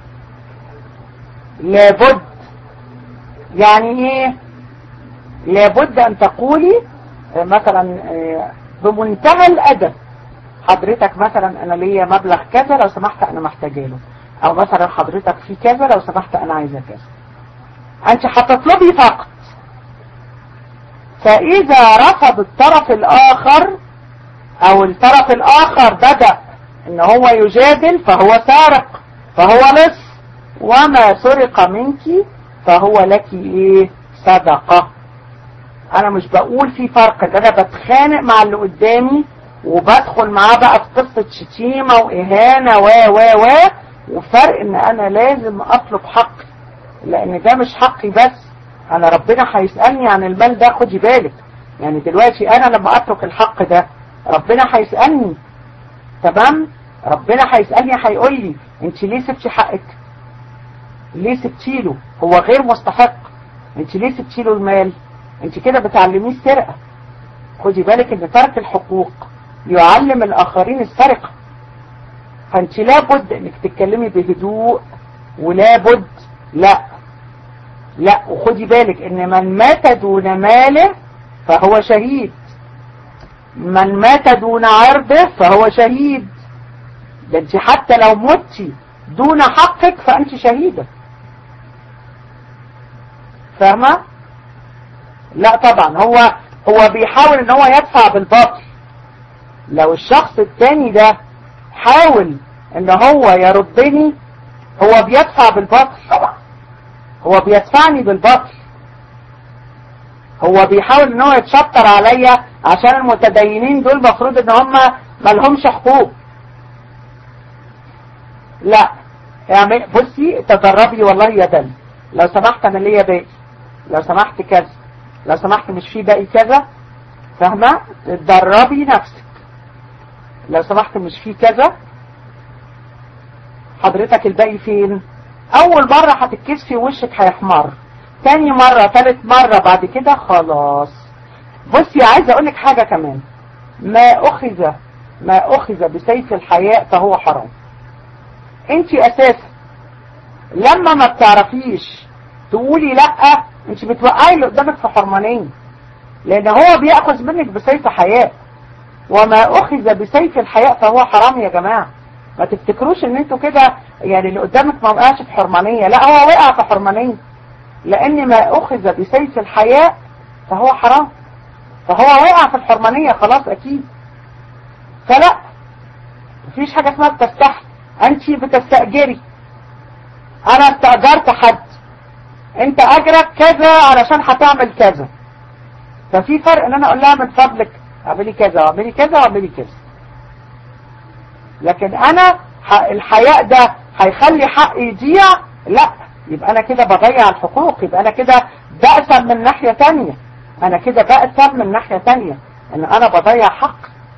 لابد. يعني ايه لابد ان تقولي مثلا بمنتهى الادب حضرتك مثلا انا ليا مبلغ كذا لو سمحت انا محتاجاله، او مثلا حضرتك في كذا لو سمحت انا عايزه كذا. انت هتطلبي فقط. فاذا رفض الطرف الاخر او الطرف الاخر بدأ ان هو يجادل فهو سارق، فهو لص، وما سرق منك فهو لك ايه صدقة. انا مش بقول في فرق ان انا بتخانق مع اللي قدامي وبدخل معاه بقى في قصة شتيمة واهانة و و و وفرق ان انا لازم اطلب حقي، لان ده مش حقي بس، انا ربنا هيسألني عن المال ده. خدي بالك يعني دلوقتي انا لما اترك الحق ده ربنا هيسألني، تمام؟ ربنا هيسألني هيقول لي انت ليه سبتي حقك؟ ليه سبتيله؟ هو غير مستحق، انت ليه سبتيله المال؟ انت كده بتعلميه السرقة. خدي بالك ان ترك الحقوق يعلم الاخرين السرقة، فانت لابد انك تتكلمي بهدوء، ولابد لا لا وخدي بالك ان من مات دون ماله فهو شهيد، من مات دون عرضه فهو شهيد. ده انت حتى لو متي دون حقك فانت شهيدة، فاهمة؟ لا طبعا هو هو بيحاول ان هو يدفع بالباطل. لو الشخص التاني ده حاول ان هو يردني هو بيدفع بالباطل، هو بيدفعني بالباطل، هو بيحاول ان هو يتشطر عليا عشان المتدينين دول مفروض ان هم مالهمش حقوق. لا يعني بصي تدربي والله يا دم، لو سمحت انا ليا باقي، لو سمحت كذا، لو سمحت مش في باقي كذا، فاهمة؟ تدربي نفسك. لو سمحت مش في كذا، حضرتك الباقي فين؟ اول مرة هتتكسفي ووشك هيحمر، تاني مرة تالت مرة بعد كده خلاص. بصي عايزة اقولك حاجة كمان، ما اخذ ما اخذ بسيف الحياء فهو حرام. انت اساسا لما ما بتعرفيش تقولي لا انت بتوقعي اللي قدامك في حرمانين، لان هو بيأخذ منك بسيف حياء. وما اخذ بسيف الحياء فهو حرام يا جماعة. ما تفتكروش ان انتوا كده يعني اللي قدامك ما وقعش في حرمانية، لا هو وقع في حرمانية، لان ما اخذ بسيف الحياء فهو حرام، فهو وقع في الحرمانية خلاص اكيد. فلا مفيش حاجة اسمها بتستحي، انت بتستأجري. انا استأجرت حد، انت اجرك كذا علشان هتعمل كذا، ففي فرق ان انا اقول لها من فضلك اعملي كذا واعملي كذا واعملي كذا. لكن انا الحياء ده هيخلي حقي يضيع، لا يبقى انا كده بضيع الحقوق، يبقى انا كده بأثم من ناحية تانية، انا كده بأثم من ناحية تانية ان انا بضيع حق.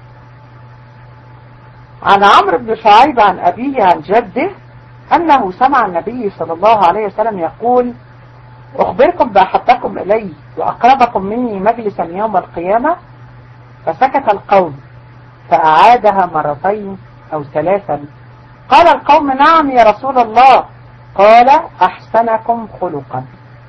عن عمرو بن شعيب عن أبيه عن جده أنه سمع النبي صلى الله عليه وسلم يقول: أخبركم بأحبكم إلي وأقربكم مني مجلسا يوم القيامة. فسكت القوم فأعادها مرتين أو ثلاثا. قال القوم: نعم يا رسول الله. قال: أحسنكم خلقا.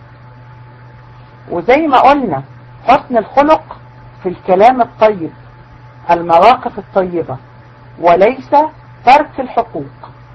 وزي ما قلنا حسن الخلق في الكلام الطيب، المواقف الطيبة، وليس ترك الحقوق.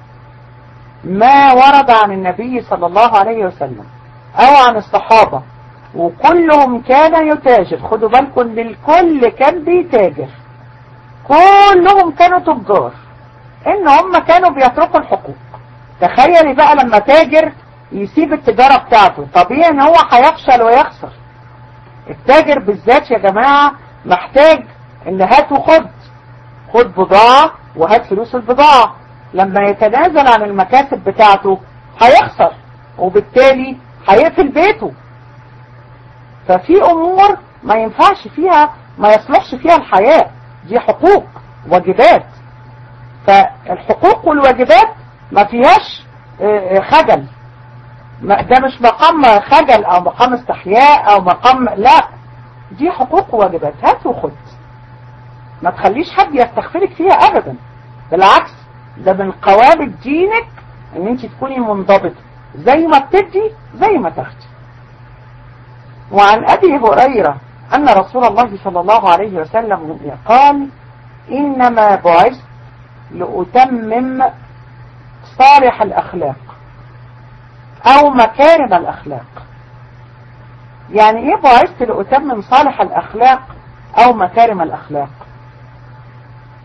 ما ورد عن النبي صلى الله عليه وسلم او عن الصحابة وكلهم كان يتاجر، خدوا بالكم للكل كان بيتاجر، كلهم كانوا تجار، ان هم كانوا بيتركوا الحقوق. تخيلي بقى لما تاجر يسيب التجارة بتاعته، طبيعي ان هو هيفشل ويخسر. التاجر بالذات يا جماعة محتاج ان هات وخد، خد بضاعة وهات فلوس البضاعة. لما يتنازل عن المكاسب بتاعته هيخسر، وبالتالي هيقفل بيته. ففي امور ما ينفعش فيها، ما يصلحش فيها الحياة، دي حقوق واجبات. فالحقوق والواجبات ما فيهاش خجل، ده مش مقام خجل او مقام استحياء او مقام، لا دي حقوق وواجبات، هات وخد. ما تخليش حد يستغفرك فيها ابدا، بالعكس ده من قوامة دينك ان انت تكوني منضبطة، زي ما بتدي زي ما تاخدي. وعن ابي هريرة ان رسول الله صلى الله عليه وسلم قال: انما بعثت لأتمم صالح الاخلاق او مكارم الاخلاق. يعني ايه بعثت لأتمم صالح الاخلاق او مكارم الاخلاق؟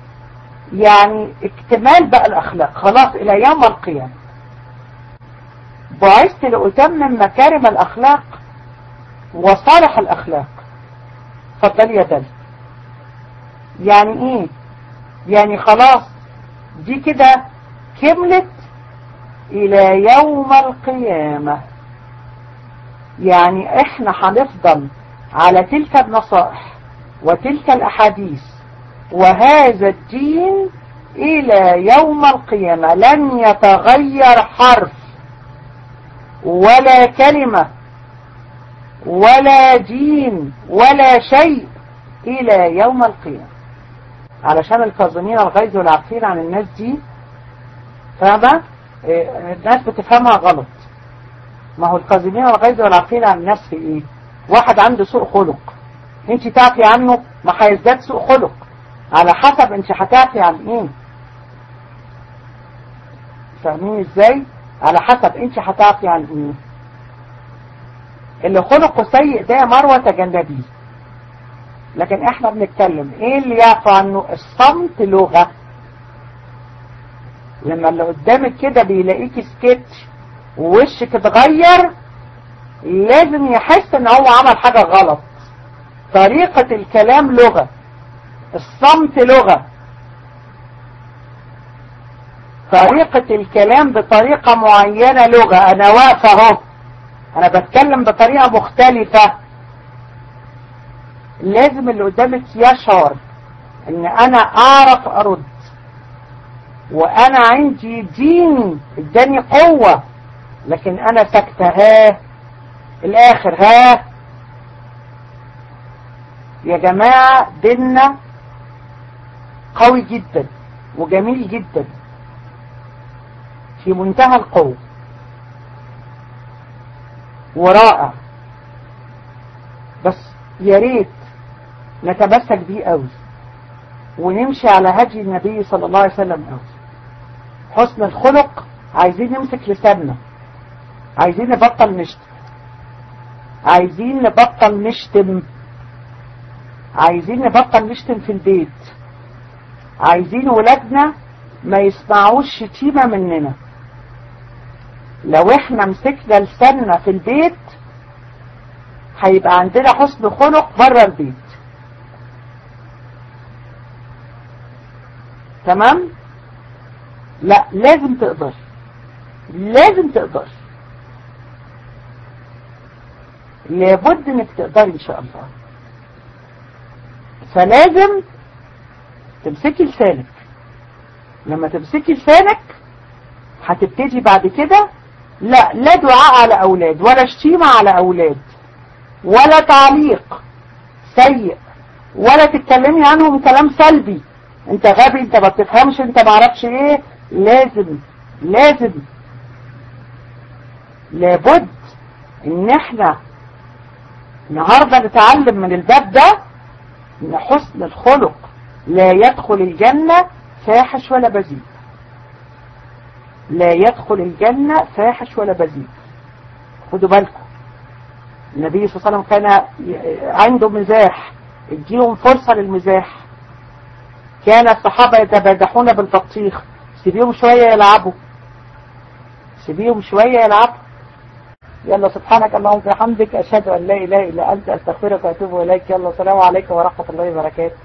يعني اكتمال بقى الاخلاق خلاص الى يوم القيامة. بعثت لأتمم مكارم الأخلاق وصالح الأخلاق. فضل يا دل. يعني ايه؟ يعني خلاص دي كده كملت الى يوم القيامة. يعني احنا هنفضل على تلك النصائح وتلك الاحاديث وهذا الدين الى يوم القيامة، لن يتغير حرف ولا كلمة ولا دين ولا شيء الى يوم القيامة. علشان الكاظمين الغيظ والعافين عن الناس دي، فاهمة؟ الناس بتفهمها غلط. ما هو الكاظمين الغيظ والعافين عن الناس في ايه؟ واحد عنده سوء خلق، انت تعفي عنه ما هيزداد سوء خلق، على حسب انت هتعفي عن ايه. فاهمين ازاي؟ على حسب انت هتعفي عن ايه. اللي خلقه سيء ده مروة تجنبيه. لكن احنا بنتكلم ايه اللي يعفى عنه؟ الصمت لغة. لما اللي قدامك كده بيلاقيك سكتش ووشك اتغير، لازم يحس ان هو عمل حاجة غلط. طريقة الكلام لغة، الصمت لغة. طريقة الكلام بطريقة معينة لغة. انا واقفة اهو، انا بتكلم بطريقة مختلفة، لازم اللي قدامك يشعر ان انا اعرف ارد، وانا عندي دين اداني قوة، لكن انا ساكتة. ها الاخر ها يا جماعة، ديننا قوي جدا وجميل جدا في منتهى القوة ورائع، بس يا ريت نتمسك بيه قوي ونمشي على هدي النبي صلى الله عليه وسلم قوي. حسن الخلق، عايزين نمسك لساننا، عايزين نبطل نشتم، عايزين نبطل نشتم عايزين نبطل نشتم في البيت، عايزين ولادنا ما يسمعوش شتيمة مننا. لو احنا مسكنا لساننا في البيت هيبقى عندنا حسن خلق بره البيت. تمام؟ لا، لازم تقدر، لازم تقدر، لابد انك تقدر ان شاء الله. فلازم تمسكي لسانك. لما تمسكي لسانك هتبتدي بعد كده لا لا دعاء على اولاد، ولا شتيمة على اولاد، ولا تعليق سيء، ولا تتكلمي عنهم كلام سلبي، انت غبي، انت ما بتفهمش، انت ما عرفش ايه. لازم لازم لابد ان احنا النهارده نتعلم من الباب ده ان حسن الخلق لا يدخل الجنة فاحش ولا بذيء. لا يدخل الجنة فاحش ولا بذيء. خدوا بالكم، النبي صلى الله عليه وسلم كان عنده مزاح، اديهم فرصة للمزاح. كان الصحابة يتبادحون بالبطيخ، سيبيهم شوية يلعبوا، سيبيهم شوية يلعبوا. يلا سبحانك اللهم وبحمدك، أشهد أن لا إله إلا أنت، أستغفرك وأتوب إليك. يلا السلام عليكم ورحمة الله وبركاته.